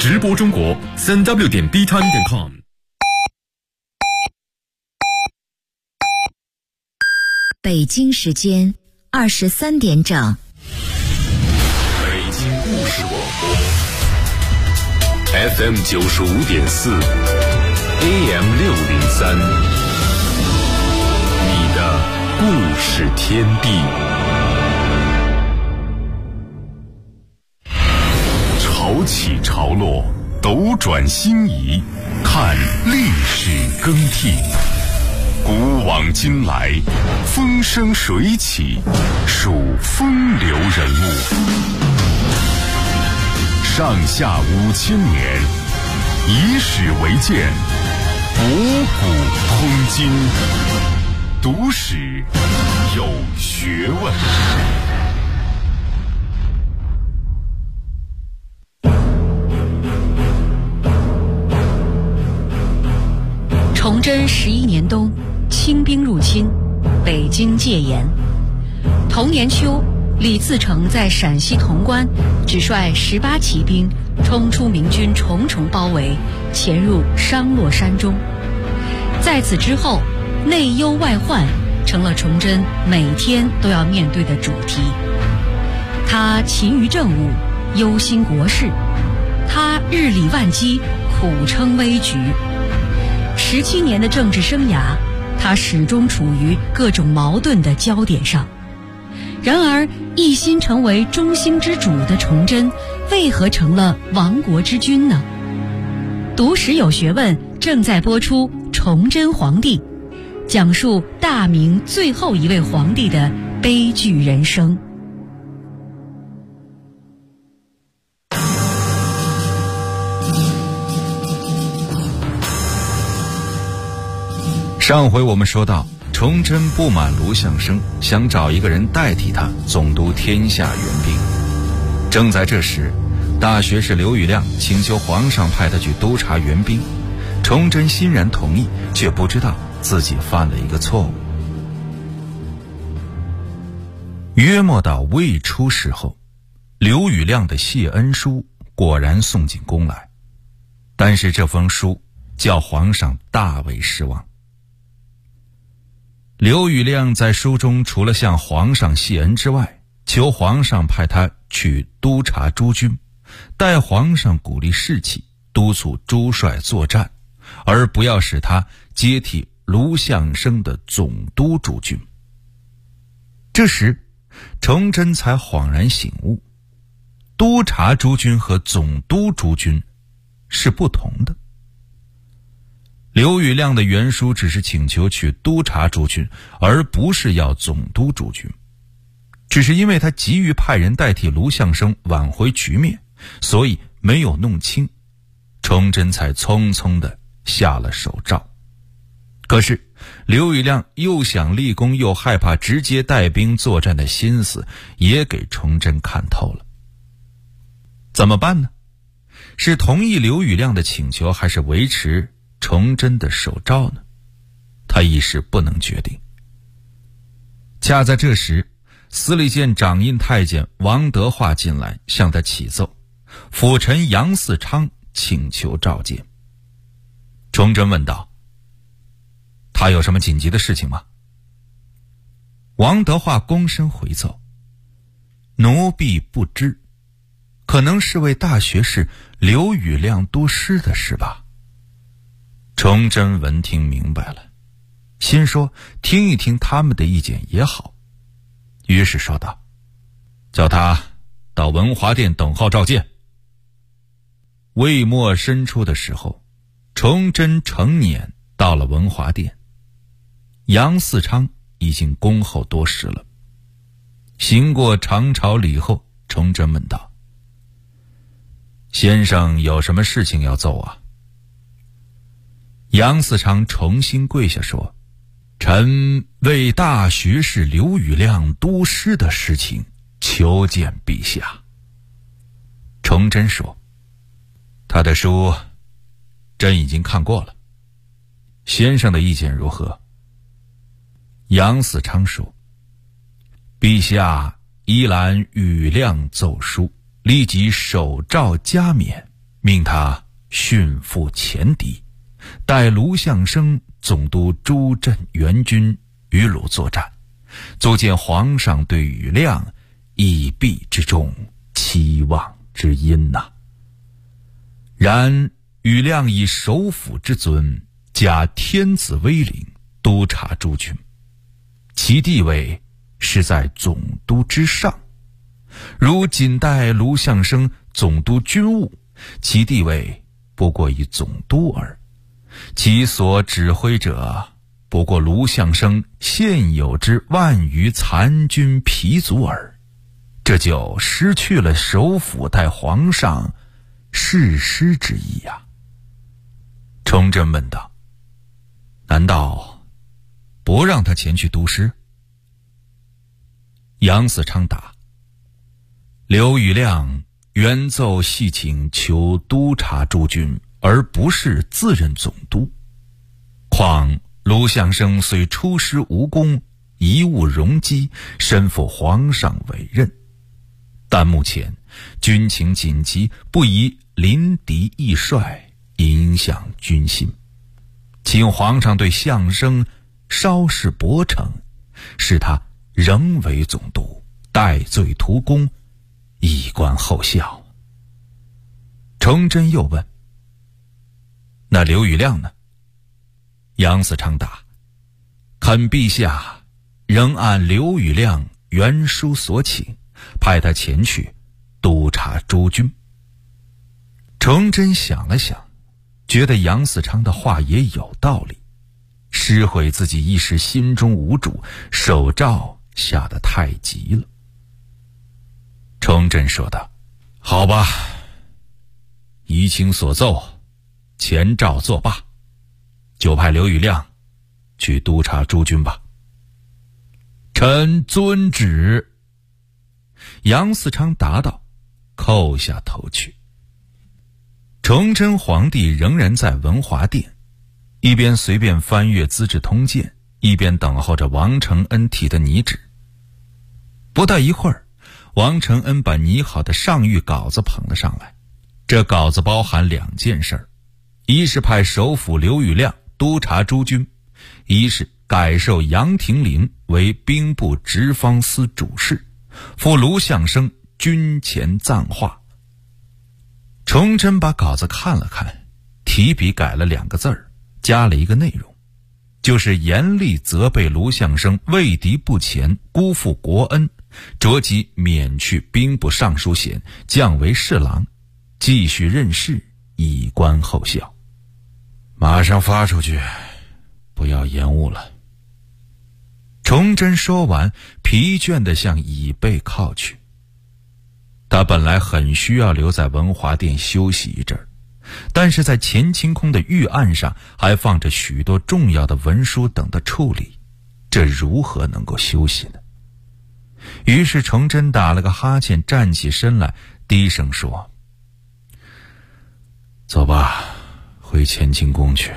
直播中国3w.btime.com。 北京时间23点整。 北京故事广播 FM 95.4 AM 603，你的故事天地。潮起潮落，斗转星移，看历史更替。古往今来，风生水起，数风流人物。上下5000年，以史为鉴，博古通今，读史有学问。 崇祯11年冬，清兵入侵，北京戒严。同年秋，李自成在陕西潼关只率18骑兵冲出明军重重包围，潜入商洛山中。在此之后，内忧外患成了崇祯每天都要面对的主题。他勤于政务，忧心国事；他日理万机，苦撑危局。17年的政治生涯，他始终处于各种矛盾的焦点上。然而，一心成为中兴之主的崇祯，为何成了亡国之君呢？读史有学问正在播出《崇祯皇帝》，讲述大明最后一位皇帝的悲剧人生。 上回我们说到，崇祯不满卢象升，想找一个人代替他总督天下援兵。正在这时，大学士刘宇亮请求皇上派他去督察援兵，崇祯欣然同意，却不知道自己犯了一个错误。约莫到未出事后，刘宇亮的谢恩书果然送进宫来，但是这封书叫皇上大为失望。刘宇亮在书中除了向皇上谢恩之外，求皇上派他去督察诸军，待皇上鼓励士气，督促诸帅作战，而不要使他接替卢象升的总督诸军。这时崇祯才恍然醒悟，督察诸军和总督诸军是不同的。刘宇亮的原书只是请求去督察诸军，而不是要总督诸军。只是因为他急于派人代替卢象升挽回局面，所以没有弄清，崇祯才匆匆地下了手诏。可是刘宇亮又想立功又害怕直接带兵作战的心思也给崇祯看透了。怎么办呢？是同意刘宇亮的请求，还是维持崇祯的手诏呢？他一时不能决定。恰在这时，司礼监掌印太监王德化进来向他启奏，辅臣杨嗣昌请求召见。崇祯问道：他有什么紧急的事情吗？王德化躬身回奏：奴婢不知，可能是为大学士刘宇亮督师的事吧。崇祯闻听明白了，心说听一听他们的意见也好，于是说道：叫他到文华殿等候召见。未末申初的时候，崇祯乘辇到了文华殿，杨嗣昌已经恭候多时了。行过长朝礼后，崇祯问道：先生有什么事情要奏啊？杨嗣昌重新跪下说：臣为大学士刘宇亮督师的事情求见陛下。崇祯说：他的书朕已经看过了，先生的意见如何？杨嗣昌说：陛下依览宇亮奏书，立即手诏加冕， 命他训赴前敌，带卢象升总督诸镇援军与鲁作战，足见皇上对庾亮义必之重，期望之殷呐。然庾亮以首辅之尊，加天子威领，督察诸军，其地位是在总督之上。如仅代卢象升总督军务，其地位不过以总督耳，其所指挥者不过卢象升现有之万余残军疲卒耳，这就失去了首辅代皇上誓师之意呀。崇祯问道：难道不让他前去督师？杨嗣昌答：刘庾亮原奏系请求督察诸军，而不是自任总督。况卢象升虽出师无功，贻误容机，身负皇上委任，但目前军情紧急，不宜临敌易帅，影响军心。请皇上对象升稍事薄惩，使他仍为总督，戴罪图功，以观后效。崇祯又问：那刘庾亮呢？杨嗣昌答：恳陛下仍按刘庾亮原书所请，派他前去督察诸军。崇祯想了想，觉得杨嗣昌的话也有道理，失悔自己一时心中无主，手诏下得太急了。崇祯说道：好吧，依卿所奏，前诏作罢，就派刘庾亮去督察诸军吧。臣遵旨。杨嗣昌答道，叩下头去。崇祯皇帝仍然在文华殿，一边随便翻阅《资治通鉴》，一边等候着王承恩提的拟旨。不大一会儿，王承恩把拟好的上谕稿子捧了上来。这稿子包含2件事，一是派首辅刘庾亮督察诸军，一是改授杨廷林为兵部直方司主事，赴卢象升军前赞话。崇祯把稿子看了看，提笔改了2个字儿，加了一个内容，就是严厉责备卢象升为敌不前，辜负国恩，着即免去兵部尚书衔，降为侍郎，继续任事，以观后效。马上发出去，不要延误了。崇祯说完，疲倦地向椅背靠去。他本来很需要留在文华殿休息一阵儿，但是在乾清宫的御案上还放着许多重要的文书等着处理，这如何能够休息呢？于是崇祯打了个哈欠，站起身来，低声说：走吧，回乾清宫去。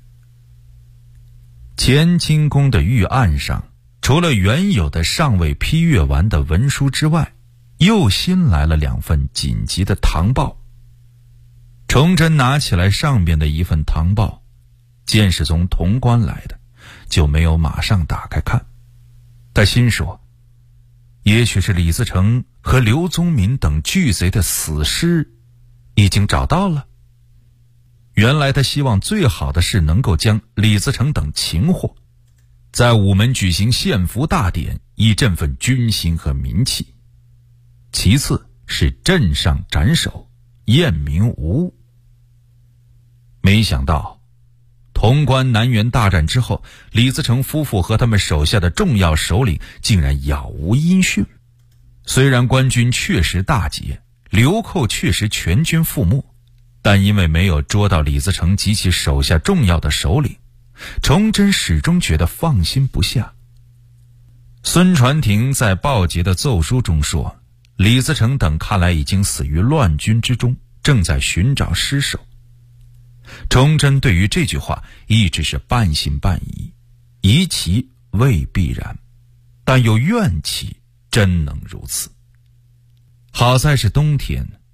乾清宫的御案上，除了原有的尚未批阅完的文书之外，又新来了2份紧急的堂报。崇祯拿起来上边的一份堂报，见是从潼关来的，就没有马上打开看。他心说，也许是李自成和刘宗敏等巨贼的死尸已经找到了。原来他希望最好的是能够将李自成等擒获，在午门举行献俘大典，以振奋军心和民气。其次是镇上斩首，验明无误。没想到潼关南园大战之后，李自成夫妇和他们手下的重要首领竟然杳无音讯。虽然官军确实大捷，流寇确实全军覆没，但因为没有捉到李自成及其手下重要的首领，崇祯始终觉得放心不下。孙传庭在报捷的奏书中说，李自成等看来已经死于乱军之中，正在寻找尸首。崇祯对于这句话一直是半信半疑，疑其未必然，但又怨气真能如此。好在是冬天，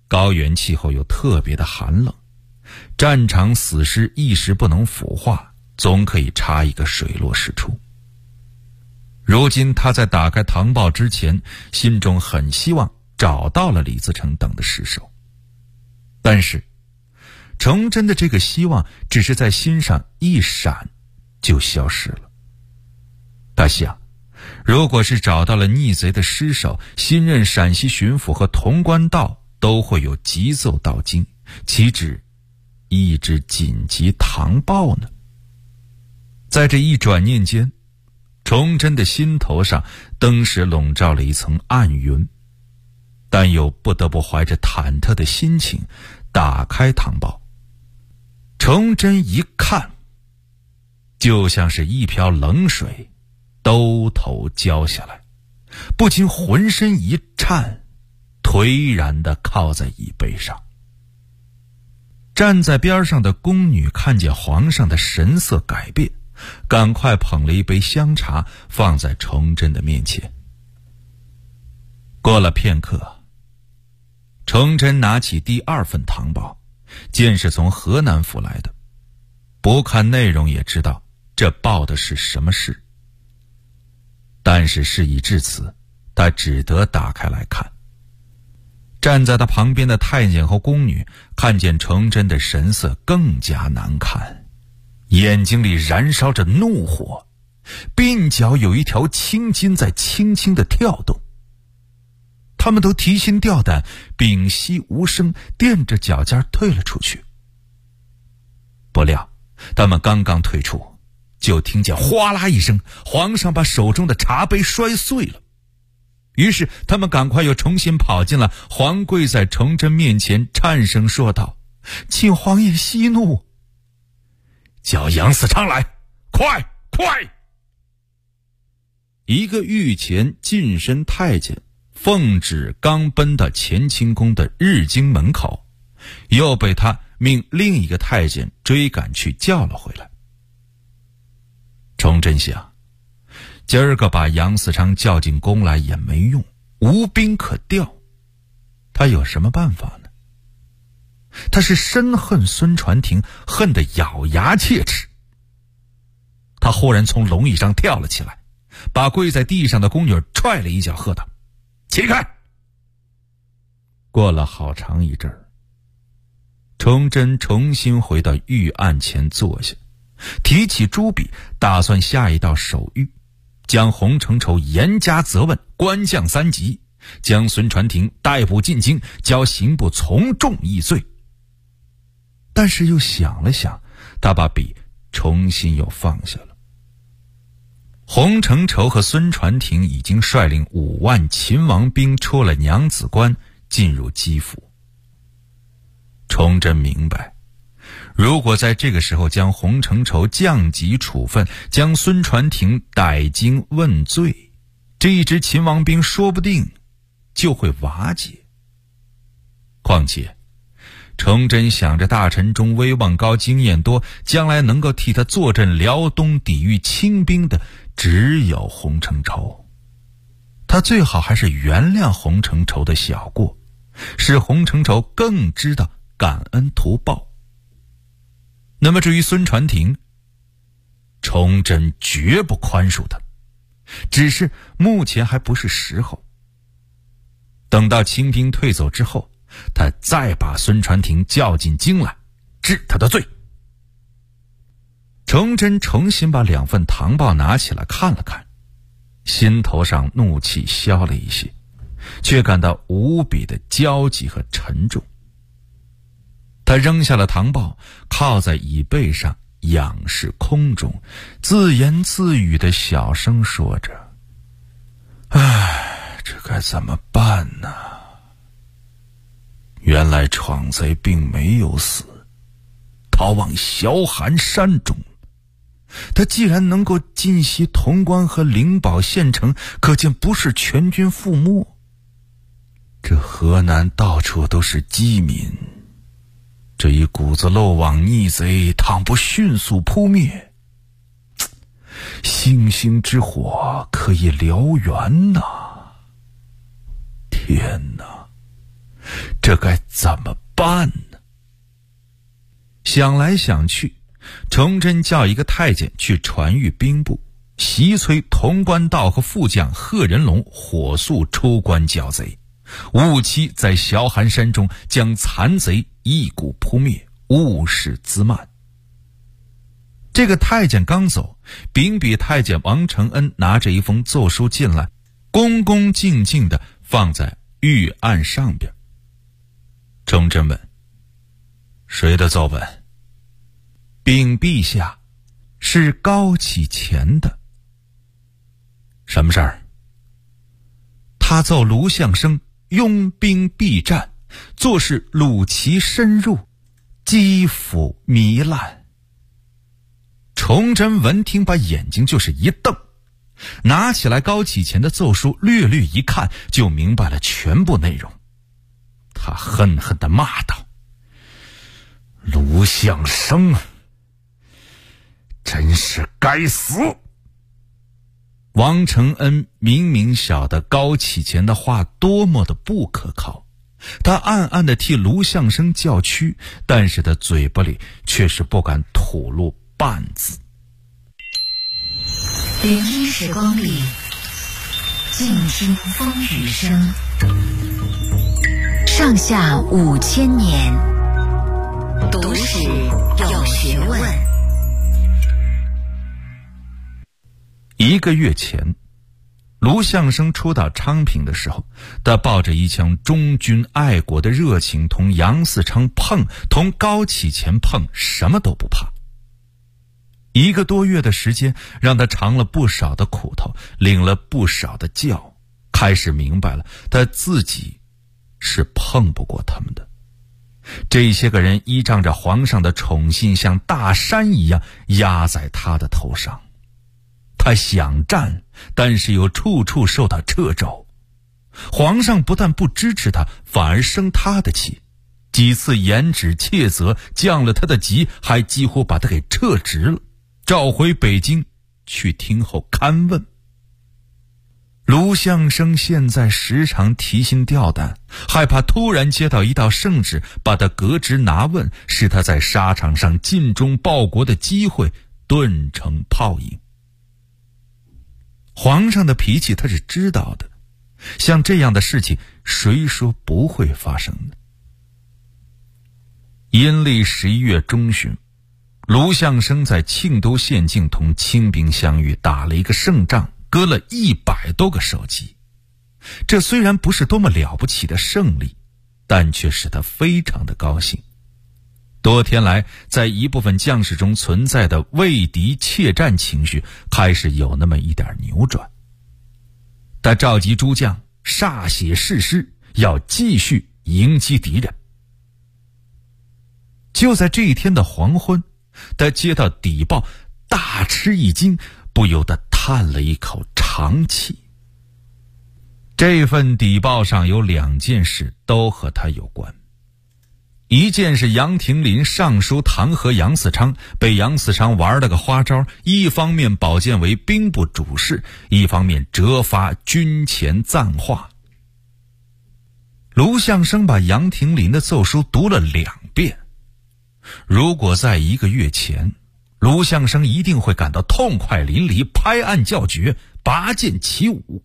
高原气候又特别的寒冷，战场死尸一时不能腐化，总可以插一个水落石出。如今他在打开唐报之前，心中很希望找到了李自成等的尸首，但是崇祯的这个希望只是在心上一闪就消失了。他想，如果是找到了逆贼的尸首，新任陕西巡抚和潼关道都会有急奏到京，岂止一纸紧急唐报呢？在这一转念间，崇祯的心头上登时笼罩了一层暗云，但又不得不怀着忐忑的心情打开唐报。崇祯一看，就像是一瓢冷水兜头浇下来，不禁浑身一颤，颓然地靠在椅背上。站在边上的宫女看见皇上的神色改变，赶快捧了一杯香茶放在崇祯的面前。过了片刻，崇祯拿起第2份唐报，见是从河南府来的，不看内容也知道这报的是什么事。但是事已至此，他只得打开来看。站在他旁边的太监和宫女看见崇祯的神色更加难看，眼睛里燃烧着怒火，鬓角有一条青筋在轻轻地跳动。他们都提心吊胆，屏息无声，垫着脚尖退了出去。不料他们刚刚退出，就听见哗啦一声，皇上把手中的茶杯摔碎了。于是他们赶快又重新跑进了，皇跪在崇祯面前，颤声说道：“请皇爷息怒。”叫杨嗣昌来，快！一个御前近身太监奉旨刚奔到乾清宫的日经门口，又被他命另一个太监追赶去叫了回来。崇祯想，今儿个把杨嗣昌叫进宫来也没用，无兵可调，他有什么办法呢？他是深恨孙传庭，恨得咬牙切齿。他忽然从龙椅上跳了起来，把跪在地上的宫女踹了一脚，喝道：“起开！”过了好长一阵儿，崇祯重新回到御案前坐下，提起朱笔，打算下一道手谕，将洪承畴严加责问，官降3级，将孙传庭逮捕进京，交刑部从重议罪。但是又想了想，他把笔重新又放下了。洪承畴和孙传庭已经率领5万秦王兵出了娘子关，进入基辅。崇祯明白，如果在这个时候将洪承畴降级处分，将孙传庭逮京问罪，这一支秦王兵说不定就会瓦解。况且崇祯想着大臣中威望高经验多，将来能够替他坐镇辽东抵御清兵的只有洪承畴，他最好还是原谅洪承畴的小过，使洪承畴更知道感恩图报。那么至于孙传庭，崇祯绝不宽恕他，只是目前还不是时候。等到清兵退走之后，他再把孙传庭叫进京来，治他的罪。崇祯重新把2份唐报拿起来看了看，心头上怒气消了一些，却感到无比的焦急和沉重。他扔下了唐报，靠在椅背上仰视空中，自言自语的小声说着：“唉，这该怎么办呢？原来闯贼并没有死，逃往崤函山中。他既然能够进袭潼关和灵宝县城，可见不是全军覆没。这河南到处都是饥民，这一股子漏网逆贼，倘不迅速扑灭，星星之火可以燎原呐！天哪， 这该怎么办呢？想来想去，崇祯叫一个太监去传谕兵部，袭催潼关道和副将贺仁龙火速出关剿贼，务期在小寒山中将残贼一鼓扑灭，勿使滋蔓。这个太监刚走，秉笔太监王承恩拿着一封奏书进来，恭恭敬敬地放在御案上边。崇祯问：谁的奏本？禀陛下，是高启乾的。什么事儿？他奏卢象升拥兵避战，做是虏骑深入，击抚糜烂。崇祯闻听，把眼睛就是一瞪，拿起来高启乾的奏书略略一看，就明白了全部内容。他恨恨地骂道：卢象升真是该死！王承恩明明晓得高启乾的话多么的不可靠，他暗暗地替卢象升叫屈，但是他嘴巴里却是不敢吐露半字。 聆听时光里，静听风雨声。上下5000年，读史有学问。 1个月前，卢象升初到昌平的时候，他抱着一腔忠君爱国的热情，同杨嗣昌碰，同高启乾碰，什么都不怕。1个多月的时间，让他尝了不少的苦头，领了不少的教，开始明白了他自己是碰不过他们的。这些个人依仗着皇上的宠信，像大山一样压在他的头上。他想战，但是又处处受到掣肘。皇上不但不支持他，反而生他的气，几次严旨切责，降了他的级，还几乎把他给撤职了，召回北京去听候勘问。卢象升现在时常提心吊胆，害怕突然接到一道圣旨把他革职拿问，使他在沙场上尽忠报国的机会顿成泡影。皇上的脾气他是知道的，像这样的事情谁说不会发生呢？阴历11月中旬，卢象升在庆都县境同清兵相遇，打了一个胜仗，割了100多个首级。这虽然不是多么了不起的胜利，但却使他非常的高兴。多天来，在一部分将士中存在的畏敌怯战情绪开始有那么一点扭转。他召集诸将歃血誓师，要继续迎击敌人。就在这一天的黄昏，他接到底报，大吃一惊，不由得叹了一口长气。这份底报上有2件事都和他有关。一件是杨廷林上书弹劾杨嗣昌，被杨嗣昌玩了个花招，一方面保荐为兵部主事，一方面折发军前赞话。卢象升把杨廷林的奏书读了2遍。如果在1个月前，卢象升一定会感到痛快淋漓，拍案叫绝，拔剑起舞。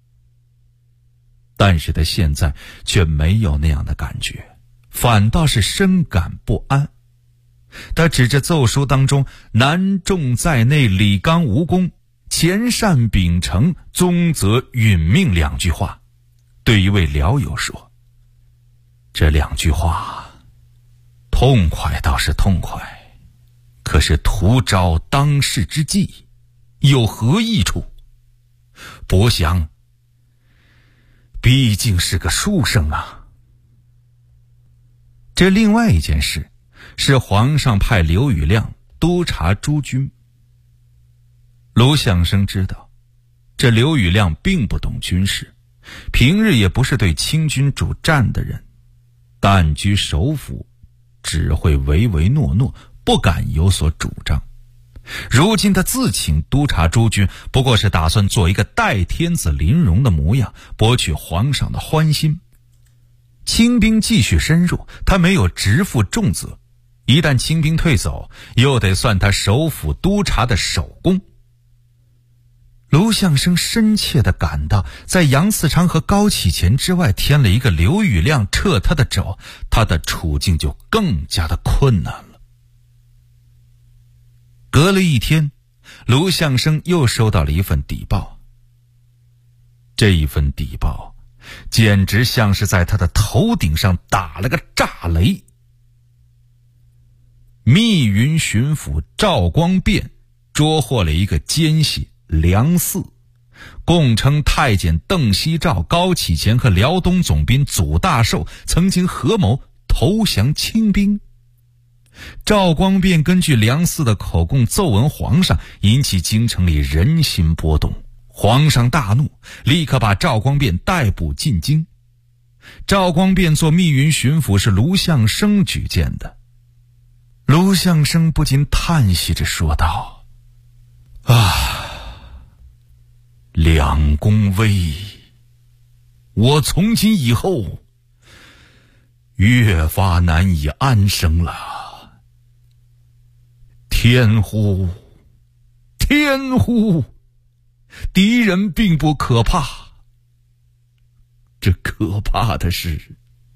但是他现在却没有那样的感觉，反倒是深感不安。他指着奏书当中南重在内，李纲无功，前善秉承，宗则殒命2句话，对一位僚友说：这2句话痛快倒是痛快，可是图招当世之计，有何益处？伯祥毕竟是个书生啊。这另外一件事是皇上派刘宇亮督察诸军。卢象升知道，这刘宇亮并不懂军事，平日也不是对清军主战的人，但居首辅，只会唯唯诺诺，不敢有所主张。如今他自请督察诸军，不过是打算做一个代天子临戎的模样，博取皇上的欢心。 清兵继续深入，他没有直负重责，一旦清兵退走，又得算他首辅督察的首功。卢象升深切地感到，在杨嗣昌和高启乾之外添了一个刘宇亮掣他的肘，他的处境就更加的困难了。隔了一天，卢象升又收到了一份底报。这一份底报简直像是在他的头顶上打了个炸雷。密云巡抚赵光变捉获了一个奸细梁嗣，供称太监邓锡照、高启乾和辽东总兵祖大寿曾经合谋投降清兵。赵光变根据梁嗣的口供奏闻皇上，引起京城里人心波动。皇上大怒，立刻把赵光变逮捕进京。赵光变做密云巡抚是卢象升举荐的。卢象升不禁叹息着说道：两公危，我从今以后越发难以安生了。天乎，天乎，敌人并不可怕，这可怕的是……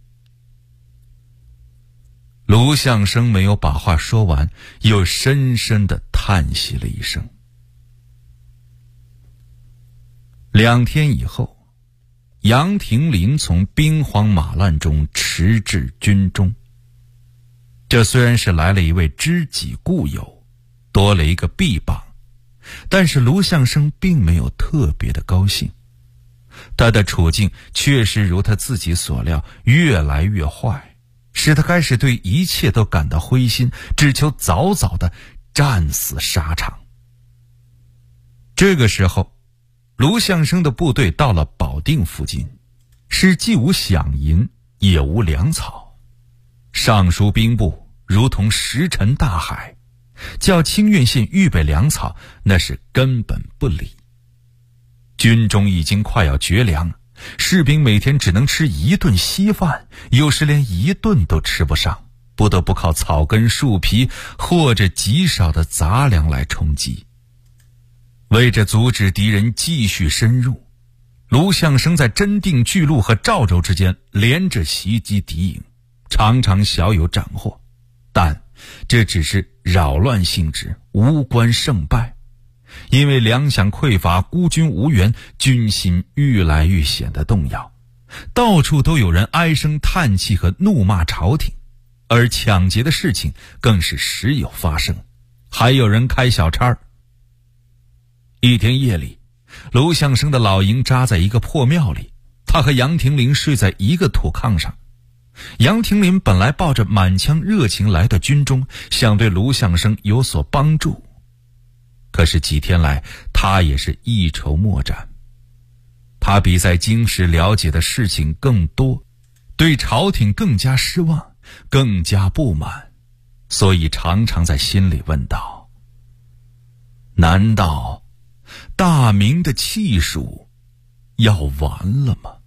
卢象升没有把话说完，又深深地叹息了一声。2天以后，杨廷林从兵荒马乱中驰至军中。这虽然是来了一位知己故友，多了一个臂膀，但是卢象升并没有特别的高兴。他的处境确实如他自己所料，越来越坏，使他开始对一切都感到灰心，只求早早的战死沙场。这个时候，卢象升的部队到了保定附近，是既无饷银也无粮草，上书兵部如同石沉大海，叫清苑县预备粮草，那是根本不理。军中已经快要绝粮，士兵每天只能吃1顿稀饭，有时连1顿都吃不上，不得不靠草根树皮或者极少的杂粮来充饥。为着阻止敌人继续深入，卢象升在真定、巨鹿和赵州之间连着袭击敌营，常常小有斩获，但这只是扰乱性质，无关胜败。因为粮饷匮乏，孤军无援，军心愈来愈显得动摇，到处都有人唉声叹气和怒骂朝廷，而抢劫的事情更是时有发生，还有人开小差。一天夜里，卢象升的老营扎在一个破庙里，他和杨廷林睡在一个土炕上。杨廷林本来抱着满腔热情来到军中，想对卢象升有所帮助，可是几天来他也是一筹莫展。他比在京时了解的事情更多，对朝廷更加失望，更加不满，所以常常在心里问道：难道大明的气数要完了吗？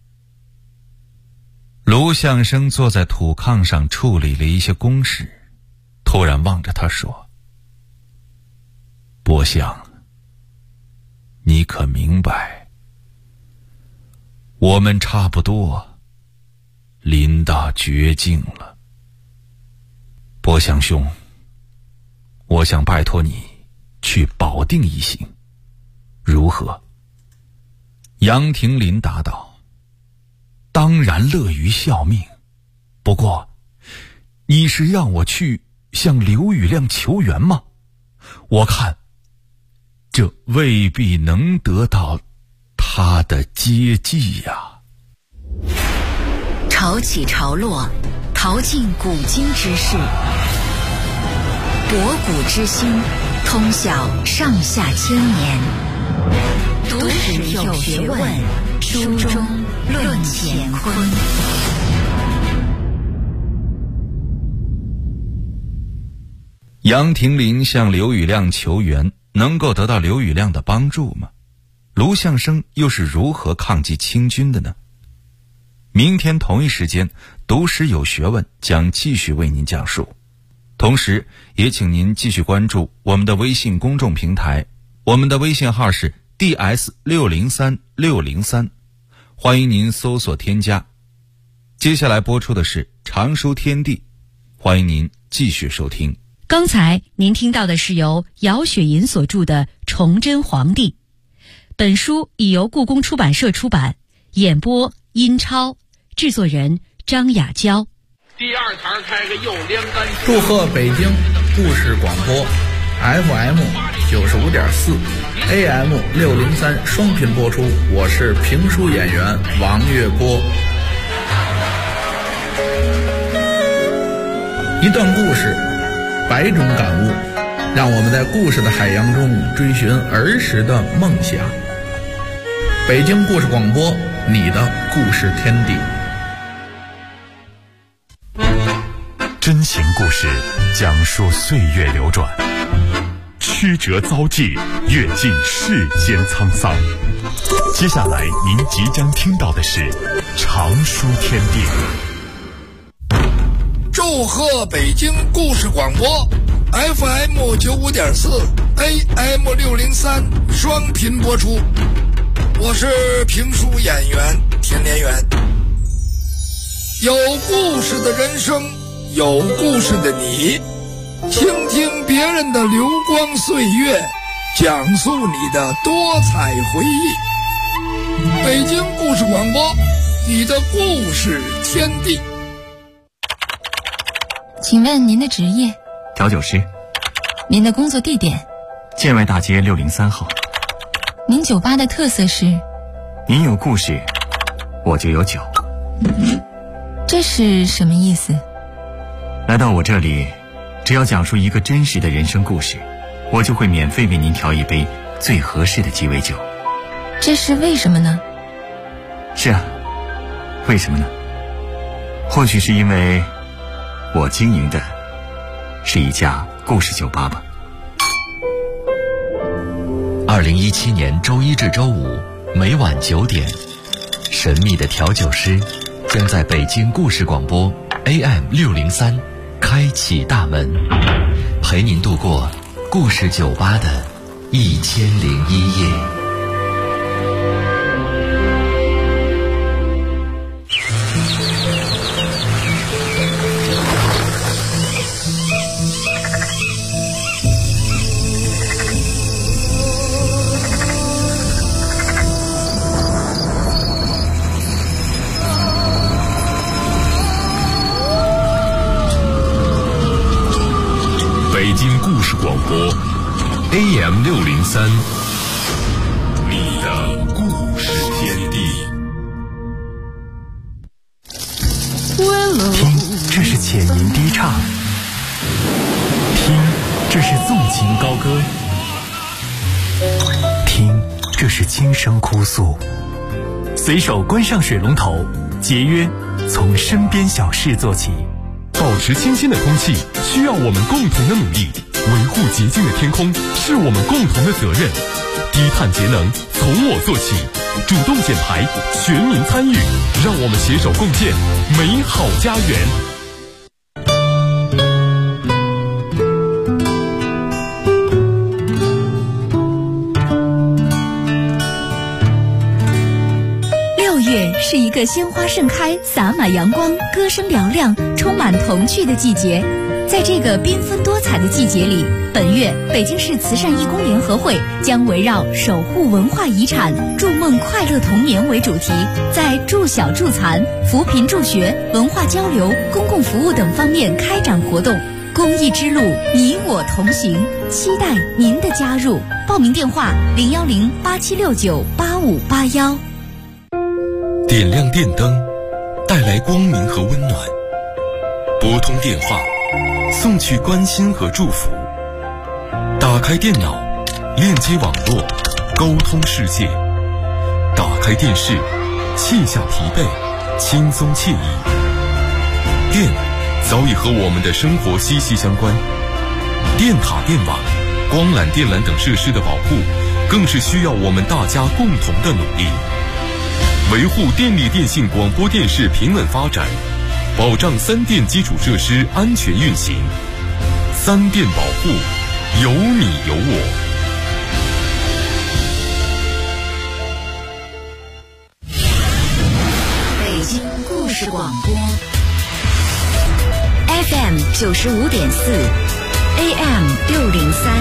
卢象升坐在土炕上处理了一些公事，突然望着他说：伯相，你可明白，我们差不多临到绝境了。伯相兄，我想拜托你去保定一行，如何？杨廷林答道：当然乐于效命，不过你是让我去向刘宇亮求援吗？我看这未必能得到他的接济呀。 潮起潮落，淘尽古今之事，博古知新，通晓上下千年。读史有学问，书中论乾坤。 杨廷林向刘宇亮求援，能够得到刘宇亮的帮助吗？卢象升又是如何抗击清军的呢？ 明天同一时间，读史有学问将继续为您讲述。同时也请您继续关注我们的微信公众平台，我们的微信号是 DS603603，欢迎您搜索添加。接下来播出的是常书天地，欢迎您继续收听。 刚才您听到的是由姚雪银所著的《崇祯皇帝》，本书已由故宫出版社出版，演播殷超，制作人张雅娇。 第二台开个右连杆。 祝贺北京故事广播 FM 95.4 AM 603双频播出，我是评书演员王月波。一段故事，百种感悟，让我们在故事的海洋中追寻儿时的梦想。北京故事广播，你的故事天地。 真情故事，讲述岁月流转，曲折遭际，阅尽世间沧桑。接下来您即将听到的是常书天地。 祝贺北京故事广播 FM 95.4 AM 603双频播出，我是评书演员田连元。有故事的人生，有故事的你，倾听别人的流光岁月，讲述你的多彩回忆。北京故事广播，你的故事天地。 请问您的职业？ 调酒师。 您的工作地点？ 建外大街603号。 您酒吧的特色是？ 您有故事，我就有酒。 这是什么意思？ 来到我这里，只要讲述一个真实的人生故事，我就会免费为您调一杯最合适的鸡尾酒。 这是为什么呢？ 是啊，为什么呢？或许是因为我经营的是一家故事酒吧吧。 2017年周一至周五每晚9点，神秘的调酒师将在北京故事广播 AM 603开启大门，陪您度过故事酒吧的1001夜。 北京故事广播 AM 603，你的故事天地。 听，这是浅吟低唱；听，这是纵情高歌；听，这是轻声哭诉。随手关上水龙头，节约从身边小事做起。 保持清新的空气需要我们共同的努力，维护洁净的天空是我们共同的责任。低碳节能从我做起，主动减排，全民参与，让我们携手共建美好家园。 是一个鲜花盛开、洒满阳光、歌声嘹亮、充满童趣的季节。在这个缤纷多彩的季节里，本月北京市慈善义工联合会将围绕守护文化遗产、筑梦快乐童年为主题，在助小助残、扶贫助学、文化交流、公共服务等方面开展活动。公益之路，你我同行，期待您的加入。报名电话010-8769-8581。 点亮电灯，带来光明和温暖；拨通电话，送去关心和祝福；打开电脑，链接网络，沟通世界；打开电视，卸下疲惫，轻松惬意。电早已和我们的生活息息相关，电塔、电网、光缆、电缆等设施的保护，更是需要我们大家共同的努力。 维护电力电信广播电视平稳发展，保障三电基础设施安全运行。三电保护，有你有我。 北京故事广播 FM 95.4 AM 603，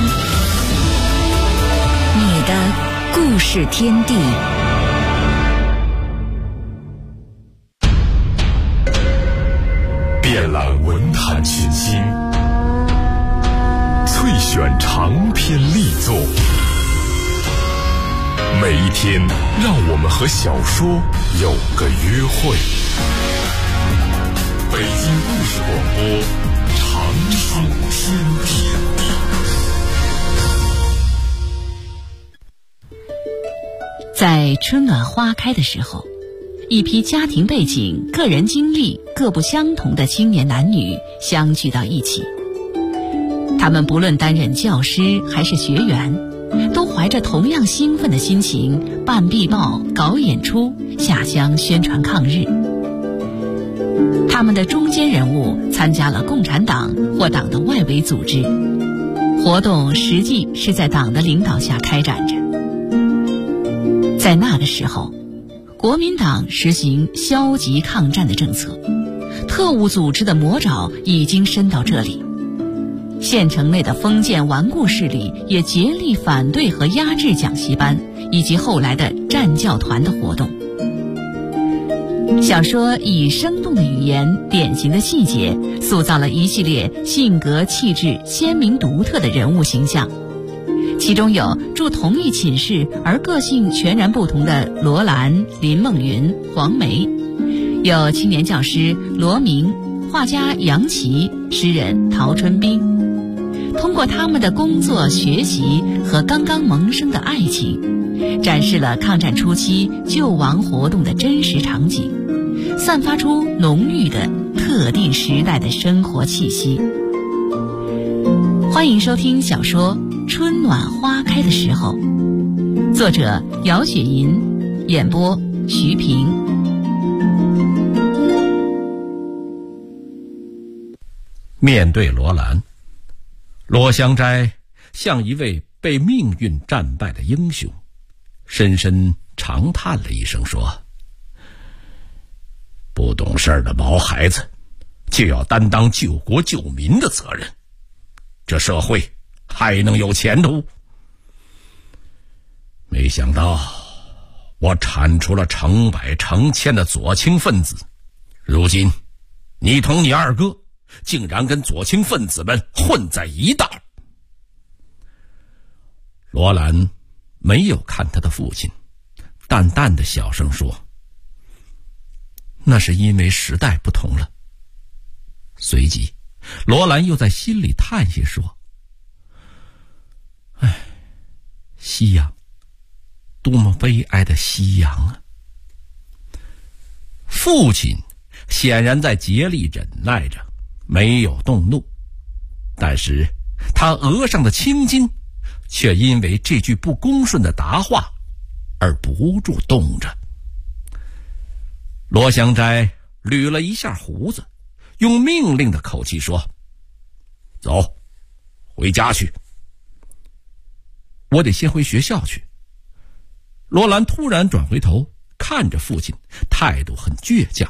你的故事天地。 遍览文坛群星，萃选长篇力作，每一天让我们和小说有个约会。北京故事广播，长书天地。 在春暖花开的时候，一批家庭背景、个人经历各不相同的青年男女相聚到一起。他们不论担任教师还是学员，都怀着同样兴奋的心情办壁报、搞演出、下乡宣传抗日。他们的中坚人物参加了共产党或党的外围组织，活动实际是在党的领导下开展着。在那个时候，国民党实行消极抗战的政策，特务组织的魔爪已经伸到这里。县城内的封建顽固势力也竭力反对和压制讲习班以及后来的战教团的活动。小说以生动的语言、典型的细节，塑造了一系列性格气质鲜明独特的人物形象。其中有住同一寝室而个性全然不同的罗兰、林梦云、黄梅，有青年教师罗明、画家杨琦、诗人陶春冰。通过他们的工作、学习和刚刚萌生的爱情，展示了抗战初期救亡活动的真实场景，散发出浓郁的特定时代的生活气息。欢迎收听小说《春暖花开的时候》，作者姚雪银，演播徐平。 面对罗兰，罗香斋像一位被命运战败的英雄，深深长叹了一声说：不懂事的毛孩子就要担当救国救民的责任，这社会还能有前途？没想到我铲除了成百成千的左倾分子，如今你同你二哥竟然跟左倾分子们混在一道。罗兰没有看他的父亲，淡淡的小声说：那是因为时代不同了。随即罗兰又在心里叹息说：唉，夕阳，多么悲哀的夕阳啊！父亲显然在竭力忍耐着，没有动怒，但是他额上的青筋却因为这句不恭顺的答话而不住动着。罗香斋捋了一下胡子，用命令的口气说：走，回家去。我得先回学校去。罗兰突然转回头看着父亲，态度很倔强。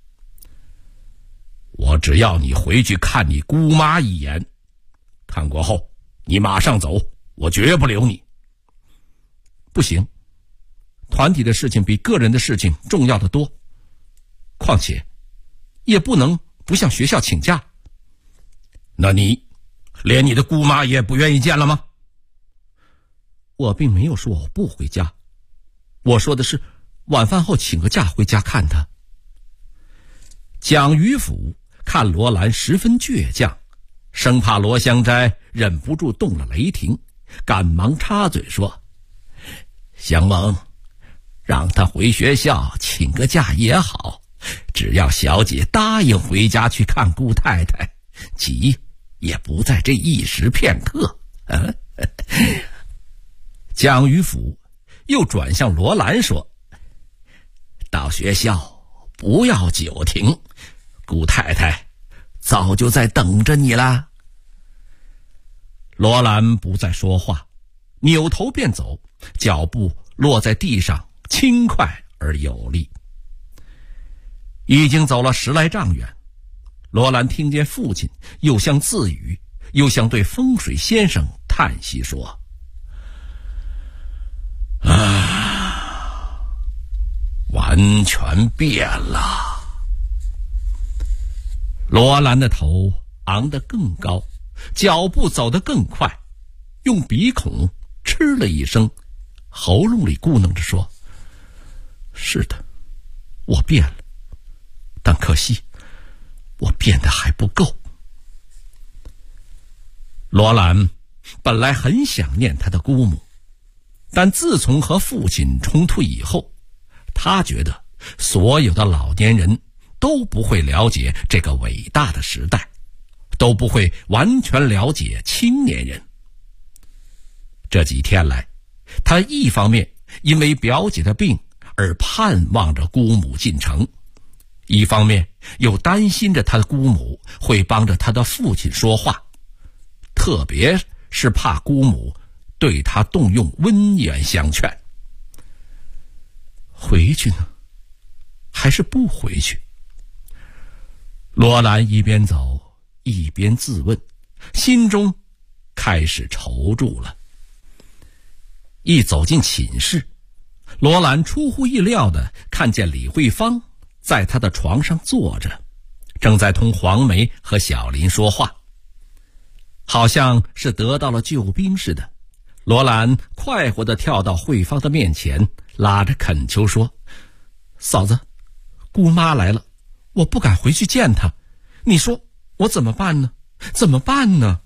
我只要你回去看你姑妈一眼，看过后你马上走，我绝不留你。不行，团体的事情比个人的事情重要得多，况且也不能不向学校请假。那你连你的姑妈也不愿意见了吗？我并没有说我不回家，我说的是晚饭后请个假回家看他。蒋于甫看罗兰十分倔强，生怕罗香斋忍不住动了雷霆，赶忙插嘴说：香蒙，让他回学校请个假也好，只要小姐答应回家去看姑太太，急也不在这一时片刻。蒋于甫又转向罗兰说： 学校，不要久停，姑太太早就在等着你啦。罗兰不再说话，扭头便走，脚步落在地上，轻快而有力。已经走了10来丈远，罗兰听见父亲又像自语，又像对风水先生叹息说：完全变了。罗兰的头昂得更高，脚步走得更快，用鼻孔嗤了一声，喉咙里咕哝着说：是的，我变了，但可惜我变得还不够。罗兰本来很想念他的姑母，但自从和父亲冲突以后，他觉得所有的老年人都不会了解这个伟大的时代，都不会完全了解青年人。这几天来，他一方面因为表姐的病而盼望着姑母进城，一方面又担心着他的姑母会帮着他的父亲说话，特别是怕姑母对他动用温言相劝。回去呢，还是不回去？罗兰一边走一边自问，心中开始踌躇了。一走进寝室，罗兰出乎意料地看见李慧芳在他的床上坐着，正在同黄梅和小林说话，好像是得到了救兵似的。罗兰快活地跳到慧芳的面前，拉着恳求说：嫂子，姑妈来了，我不敢回去见她，你说我怎么办呢？怎么办呢？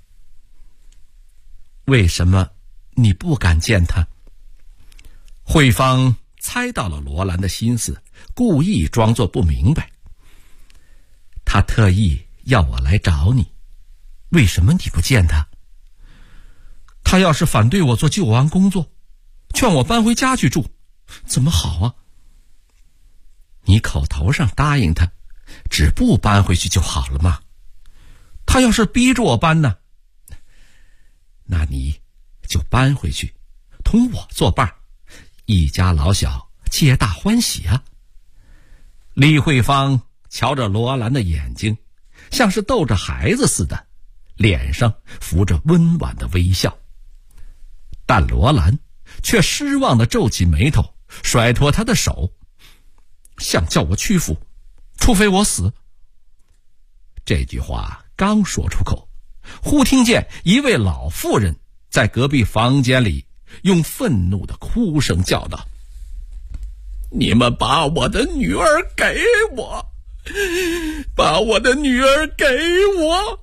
为什么你不敢见她？慧芳猜到了罗兰的心思，故意装作不明白。她特意要我来找你，为什么你不见她？她要是反对我做救亡工作，劝我搬回家去住，怎么好啊？你口头上答应她，只不搬回去就好了嘛。她要是逼着我搬呢，那你就搬回去，同我作伴，一家老小皆大欢喜啊。李慧芳瞧着罗兰的眼睛，像是逗着孩子似的，脸上浮着温婉的微笑。但罗兰却失望地皱起眉头，甩脱他的手，想叫我屈服，除非我死。这句话刚说出口，忽听见一位老妇人在隔壁房间里用愤怒的哭声叫道：你们把我的女儿给我，把我的女儿给我！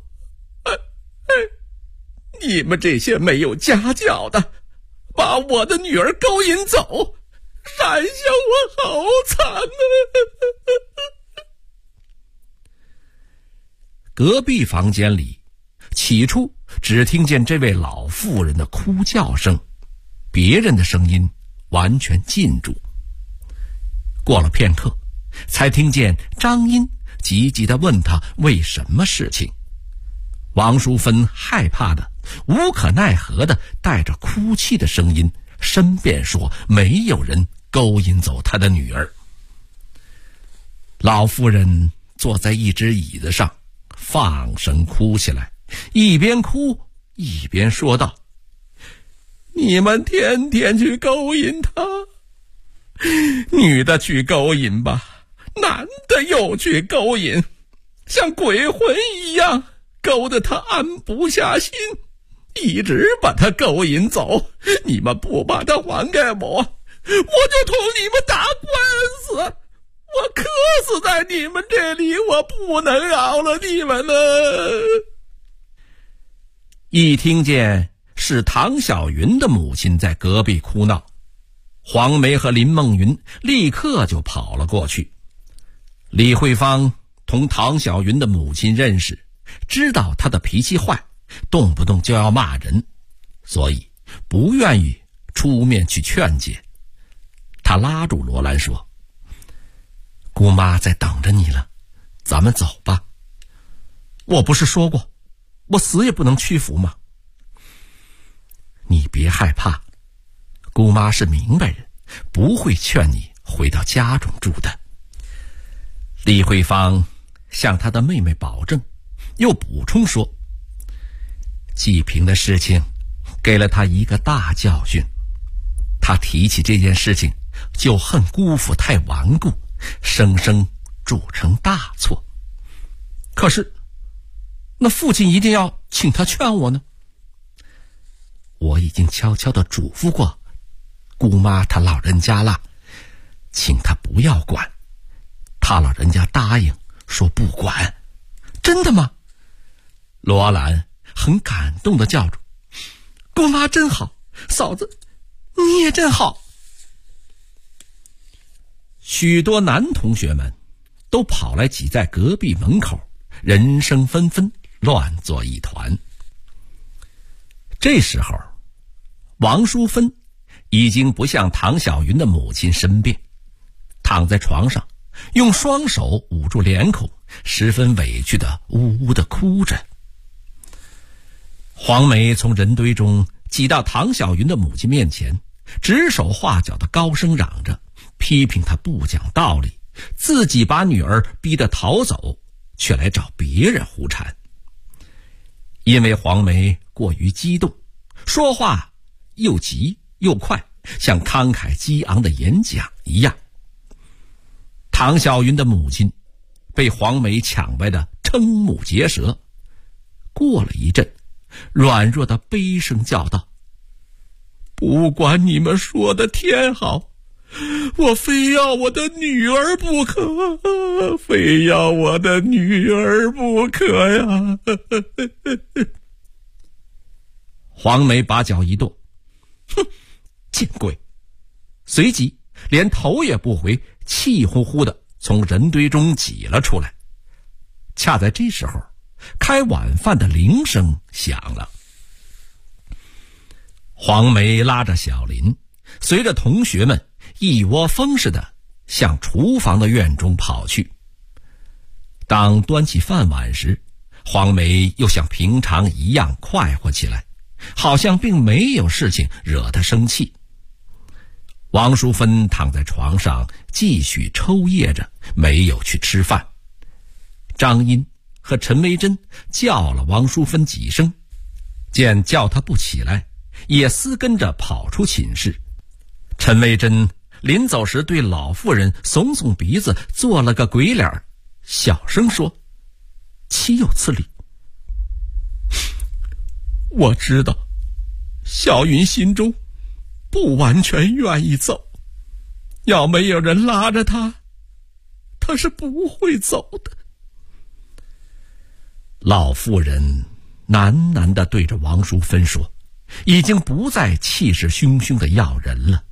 你们这些没有家教的，把我的女儿勾引走，闪向我好惨啊！隔壁房间里，起初只听见这位老妇人的哭叫声，别人的声音完全禁住。过了片刻，才听见张英急急地问他为什么事情。王淑芬害怕的无可奈何的带着哭泣的声音申辩说没有人勾引走他的女儿。老妇人坐在一只椅子上放声哭起来，一边哭一边说道：你们天天去勾引他，女的去勾引吧，男的又去勾引，像鬼魂一样勾得他安不下心，一直把他勾引走。你们不把他还给我，我就同你们打官司，我渴死在你们这里，我不能饶了你们了。一听见是唐小云的母亲在隔壁哭闹，黄梅和林梦云立刻就跑了过去。李慧芳同唐小云的母亲认识，知道她的脾气坏，动不动就要骂人，所以不愿意出面去劝解。她拉住罗兰说： 姑妈在等着你了，咱们走吧。我不是说过，我死也不能屈服吗？你别害怕，姑妈是明白人，不会劝你回到家中住的。李慧芳向她的妹妹保证，又补充说，季平的事情给了他一个大教训，他提起这件事情就恨姑父太顽固，生生铸成大错。可是那父亲一定要请他劝我呢。我已经悄悄地嘱咐过姑妈她老人家了，请他不要管。他老人家答应说不管。真的吗？罗兰很感动地叫住，姑妈真好，嫂子你也真好。许多男同学们都跑来挤在隔壁门口，人声纷纷，乱作一团。这时候王淑芬已经不像唐小云的母亲申辩，躺在床上用双手捂住脸孔，十分委屈的呜呜的哭着。黄梅从人堆中挤到唐小云的母亲面前，指手画脚的高声嚷着，批评她不讲道理，自己把女儿逼得逃走，却来找别人胡缠。因为黄梅过于激动，说话又急又快，像慷慨激昂的演讲一样。唐小云的母亲被黄梅抢歪的瞠目结舌，过了一阵，软弱的悲声叫道，不管你们说的天好，我非要我的女儿不可，非要我的女儿不可呀！黄梅把脚一跺，哼，见鬼！随即连头也不回，气呼呼的从人堆中挤了出来。恰在这时候，开晚饭的铃声响了。黄梅拉着小林，随着同学们一窝蜂似的向厨房的院中跑去。当端起饭碗时，黄梅又像平常一样快活起来，好像并没有事情惹她生气。王淑芬躺在床上继续抽噎着，没有去吃饭。张英和陈维珍叫了王淑芬几声，见叫她不起来，也私跟着跑出寝室。陈维珍临走时对老妇人耸耸鼻子，做了个鬼脸，小声说，岂有此理。我知道小云心中不完全愿意走，要没有人拉着她，她是不会走的。老妇人喃喃地对着王淑芬说，已经不再气势汹汹地要人了。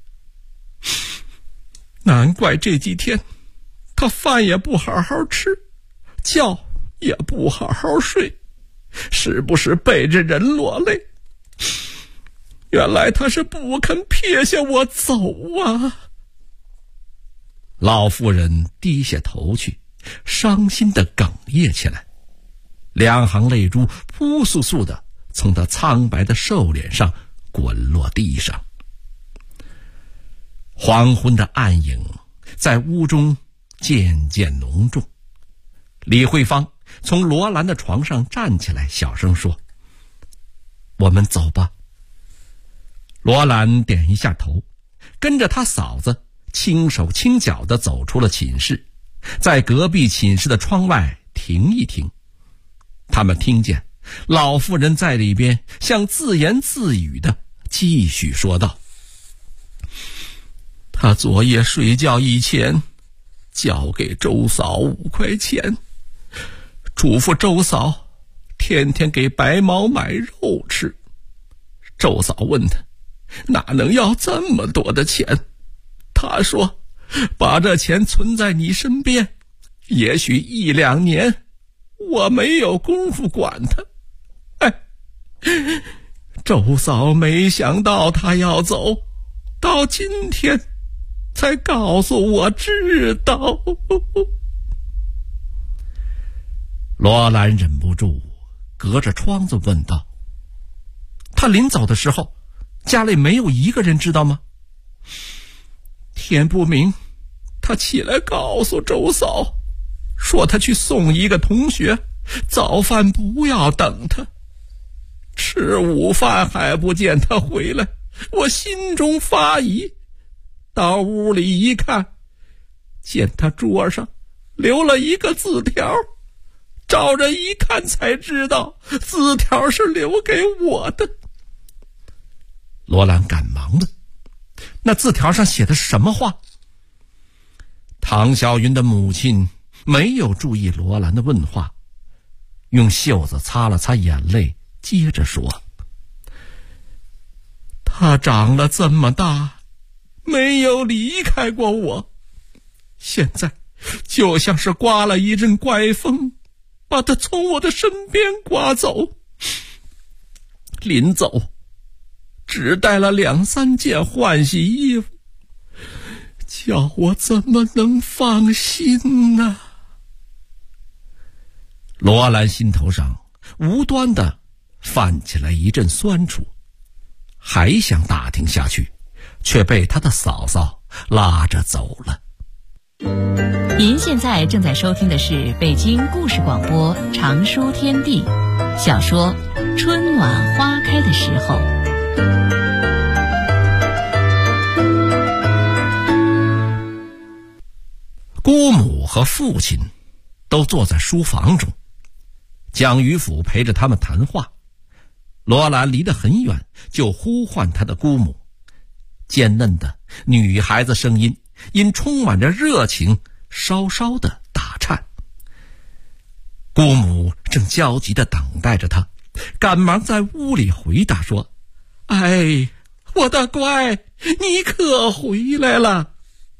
难怪这几天她饭也不好好吃，觉也不好好睡，时不时背着人落泪。原来她是不肯撇下我走啊！老妇人低下头去，伤心地哽咽起来，两行泪珠扑簌簌地从她苍白的瘦脸上滚落地上。黄昏的暗影在屋中渐渐浓重。李慧芳从罗兰的床上站起来，小声说，我们走吧。罗兰点一下头，跟着他嫂子轻手轻脚地走出了寝室，在隔壁寝室的窗外停一停。他们听见老妇人在里边像自言自语地继续说道，他昨夜睡觉以前交给周嫂5块钱，嘱咐周嫂天天给白毛买肉吃。周嫂问他哪能要这么多的钱，他说把这钱存在你身边，也许1、2年我没有功夫管他。周嫂没想到他要走，到今天才告诉我知道。罗兰忍不住隔着窗子问道：他临走的时候，家里没有一个人知道吗？天不明，他起来告诉周嫂，说他去送一个同学，早饭不要等他。吃午饭还不见他回来，我心中发疑，到屋里一看，见他桌上留了一个字条，找人一看才知道字条是留给我的。罗兰赶忙问：那字条上写的是什么话？唐小云的母亲没有注意罗兰的问话，用袖子擦了擦眼泪，接着说：他长了这么大，没有离开过我，现在就像是刮了一阵怪风，把他从我的身边刮走。临走只带了2、3件换洗衣服，叫我怎么能放心呢？罗兰心头上无端的泛起来一阵酸楚，还想打听下去，却被他的嫂嫂拉着走了。 您现在正在收听的是北京故事广播长书天地小说《春暖花开的时候》。姑母和父亲都坐在书房中，蒋于甫陪着他们谈话。罗兰离得很远，就呼唤他的姑母。坚嫩的女孩子声音因充满着热情，稍稍的打颤。姑母正焦急地等待着他，赶忙在屋里回答说：哎，我的乖，你可回来了。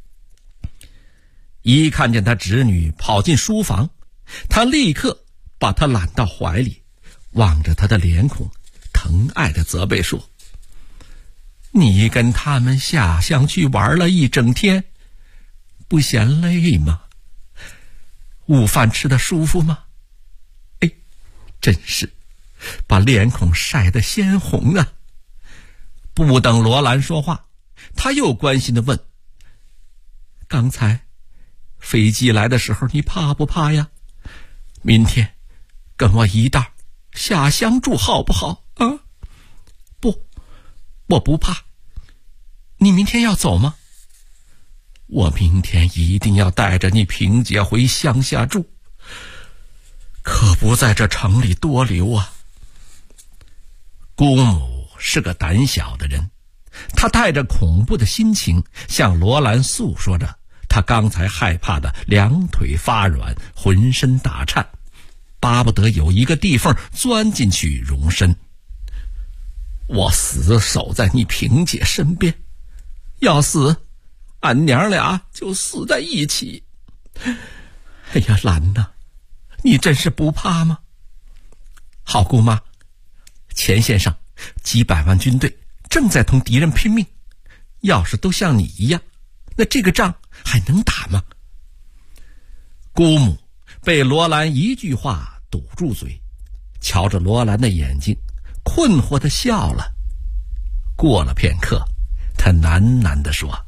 一看见他侄女跑进书房，他立刻把她揽到怀里，望着她的脸孔，疼爱地责备说：你跟他们下乡去玩了一整天，不嫌累吗？午饭吃得舒服吗？哎，真是把脸孔晒得鲜红啊。不等罗兰说话，他又关心地问：刚才飞机来的时候你怕不怕呀？明天跟我一道下乡住好不好啊？不，我不怕。你明天要走吗？我明天一定要带着你萍姐回乡下住，可不在这城里多留啊。姑母是个胆小的人，她带着恐怖的心情向罗兰诉说着他刚才害怕的两腿发软，浑身打颤，巴不得有一个地缝钻进去容身。我死守在你萍姐身边，要死俺娘俩就死在一起。哎呀，兰呐，你真是不怕吗？好姑妈，前线上几百万军队正在同敌人拼命，要是都像你一样，那这个仗还能打吗？姑母被罗兰一句话堵住嘴，瞧着罗兰的眼睛，困惑地笑了。过了片刻，她喃喃地说：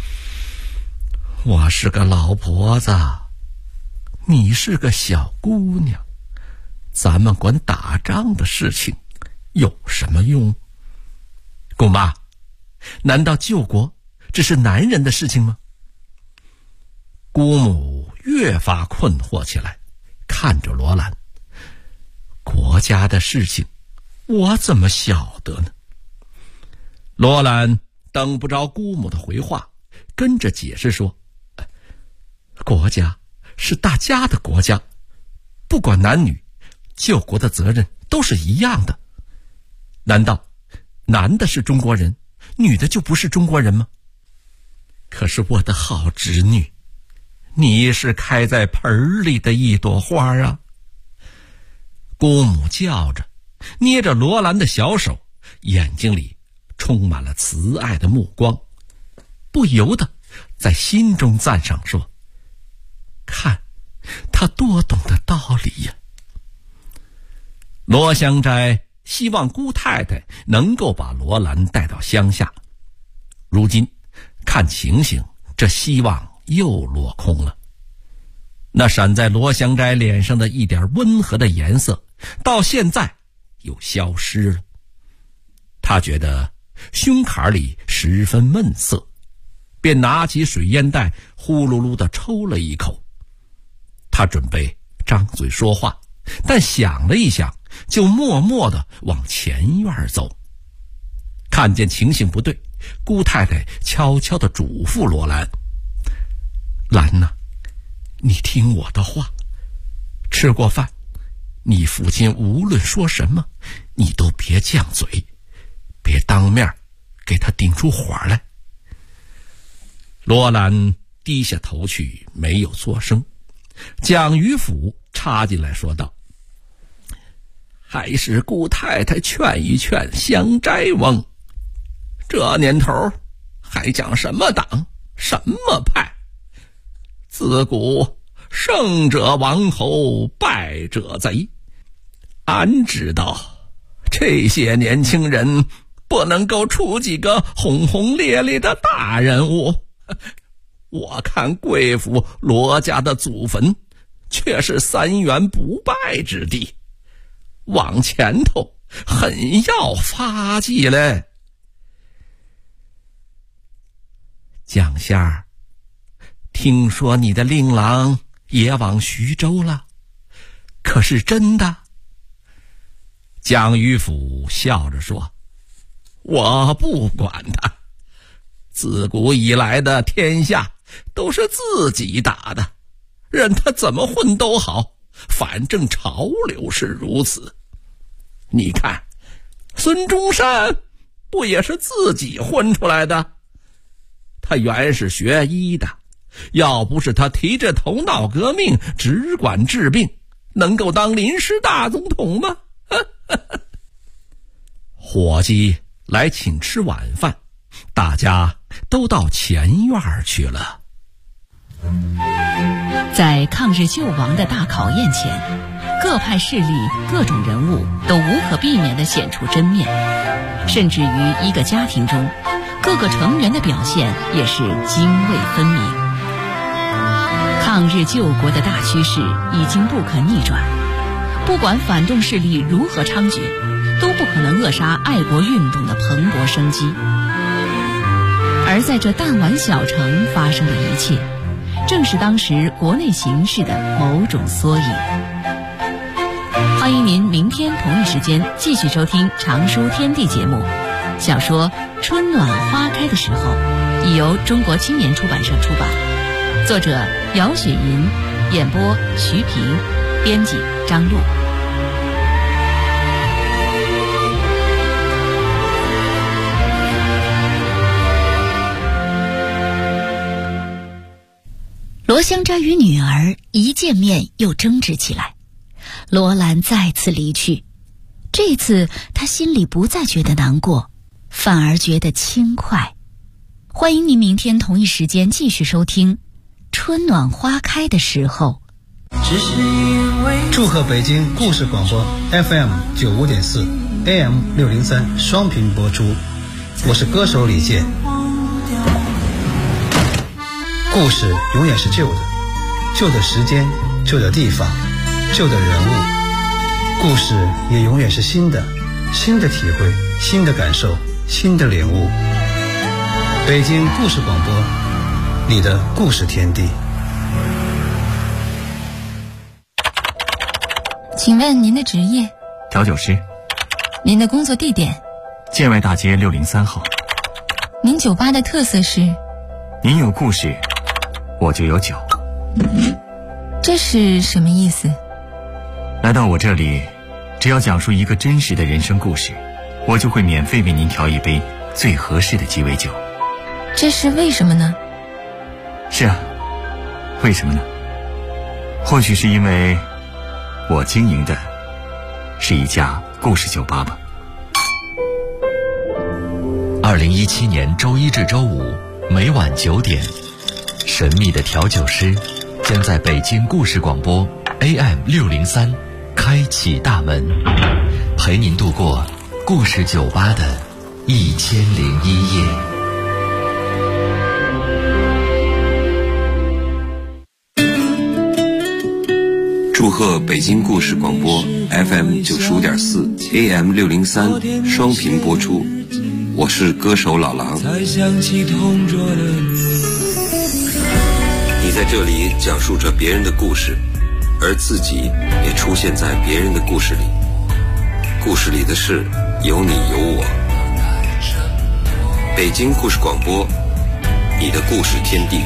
我是个老婆子，你是个小姑娘，咱们管打仗的事情有什么用？姑妈，难道救国只是男人的事情吗？姑母越发困惑起来，看着罗兰：国家的事情我怎么晓得呢？罗兰等不着姑母的回话，跟着解释说：国家是大家的国家，不管男女，救国的责任都是一样的。难道男的是中国人，女的就不是中国人吗？可是我的好侄女，你是开在盆里的一朵花啊！姑母叫着，捏着罗兰的小手，眼睛里充满了慈爱的目光，不由得在心中赞赏说：“看，他多懂得道理呀！”罗香斋希望姑太太能够把罗兰带到乡下，如今看情形，这希望又落空了。那闪在罗香斋脸上的一点温和的颜色，到现在又消失了。他觉得胸坎里十分闷涩，便拿起水烟袋呼噜噜地抽了一口。他准备张嘴说话，但想了一想，就默默地往前院走。看见情形不对，姑太太悄悄地嘱咐罗兰：“兰呐，你听我的话，吃过饭，你父亲无论说什么，你都别犟嘴，别当面给他顶出火来。”罗兰低下头去，没有作声。蒋于甫插进来说道：“还是姑太太劝一劝香斋翁，这年头还讲什么党什么派？自古胜者王侯，败者贼。俺知道这些年轻人不能够出几个轰轰烈烈的大人物，我看贵府罗家的祖坟却是三元不败之地，往前头很要发迹嘞。蒋仙儿，听说你的令郎也往徐州了，可是真的？”蒋于甫笑着说：“我不管他，自古以来的天下都是自己打的，任他怎么混都好，反正潮流是如此。你看孙中山不也是自己混出来的？他原是学医的，要不是他提着头脑革命，只管治病，能够当临时大总统吗？”伙计来请吃晚饭，大家都到前院去了。 在抗日救亡的大考验前，各派势力、各种人物都无可避免地显出真面，甚至于一个家庭中，各个成员的表现也是泾渭分明。抗日救国的大趋势已经不可逆转，不管反动势力如何猖獗，都不可能扼杀爱国运动的蓬勃生机。而在这弹丸小城发生的一切，正是当时国内形势的某种缩影。欢迎您明天同一时间继续收听《常书天地》节目。小说《春暖花开的时候》已由中国青年出版社出版，作者姚雪银，演播徐平，编辑张璐。罗香斋与女儿一见面又争执起来，罗兰再次离去，这次他心里不再觉得难过，反而觉得轻快。欢迎您明天同一时间继续收听《春暖花开的时候》。 祝贺北京故事广播 FM 95.4 AM 603双频播出，我是歌手李健。故事永远是旧的，旧的时间，旧的地方，旧的人物。故事也永远是新的，新的体会，新的感受，新的领悟。北京故事广播，你的故事天地。 请问您的职业？ 调酒师。 您的工作地点？ 建外大街603号。 您酒吧的特色是？ 您有故事，我就有酒。 这是什么意思？ 来到我这里，只要讲述一个真实的人生故事，我就会免费为您调一杯最合适的鸡尾酒。 这是为什么呢？ 是啊，为什么呢？或许是因为我经营的是一家故事酒吧吧。 2017年周一至周五每晚9点， 神秘的调酒师将在北京故事广播 AM603 开启大门，陪您度过故事酒吧的1001夜。 祝贺北京故事广播 FM95.4 AM603 双频播出，我是歌手老狼。你在这里讲述着别人的故事，而自己也出现在别人的故事里，故事里的事有你有我。北京故事广播，你的故事天地。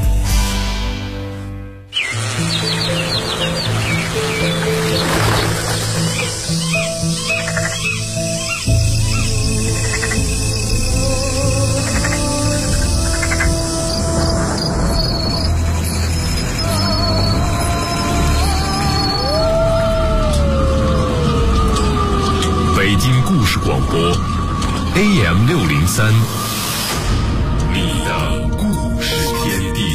北京故事广播 AM603， 你的故事天地。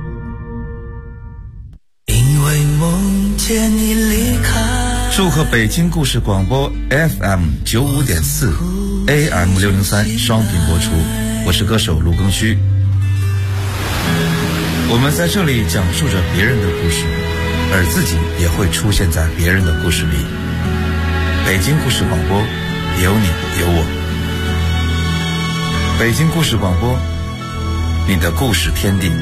因为梦见你离开。 祝贺北京故事广播 FM95.4 AM603 双频播出，我是歌手卢庚戌。我们在这里讲述着别人的故事，而自己也会出现在别人的故事里。北京故事广播，有你有我。北京故事广播，你的故事天地。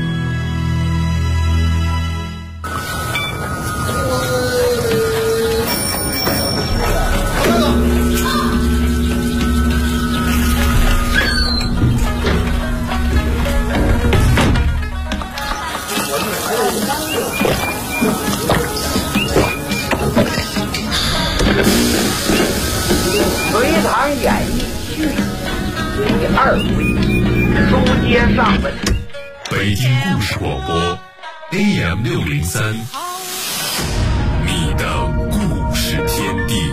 隋唐演义续第2回，书接上文。 北京故事广播 AM603， 你的故事天地。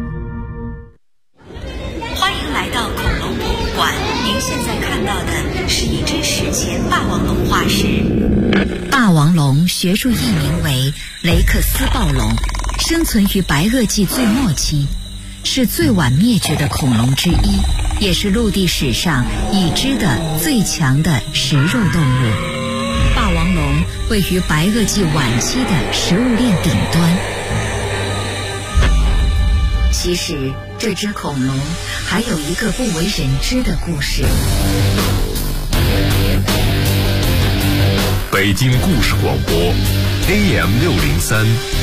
欢迎来到恐龙博物馆，您现在看到的是一只史前霸王龙化石。霸王龙学术译名为雷克斯暴龙，生存于白垩纪最末期，是最晚灭绝的恐龙之一，也是陆地史上已知的最强的食肉动物。霸王龙位于白垩纪晚期的食物链顶端。其实这只恐龙还有一个不为人知的故事。 北京故事广播 AM603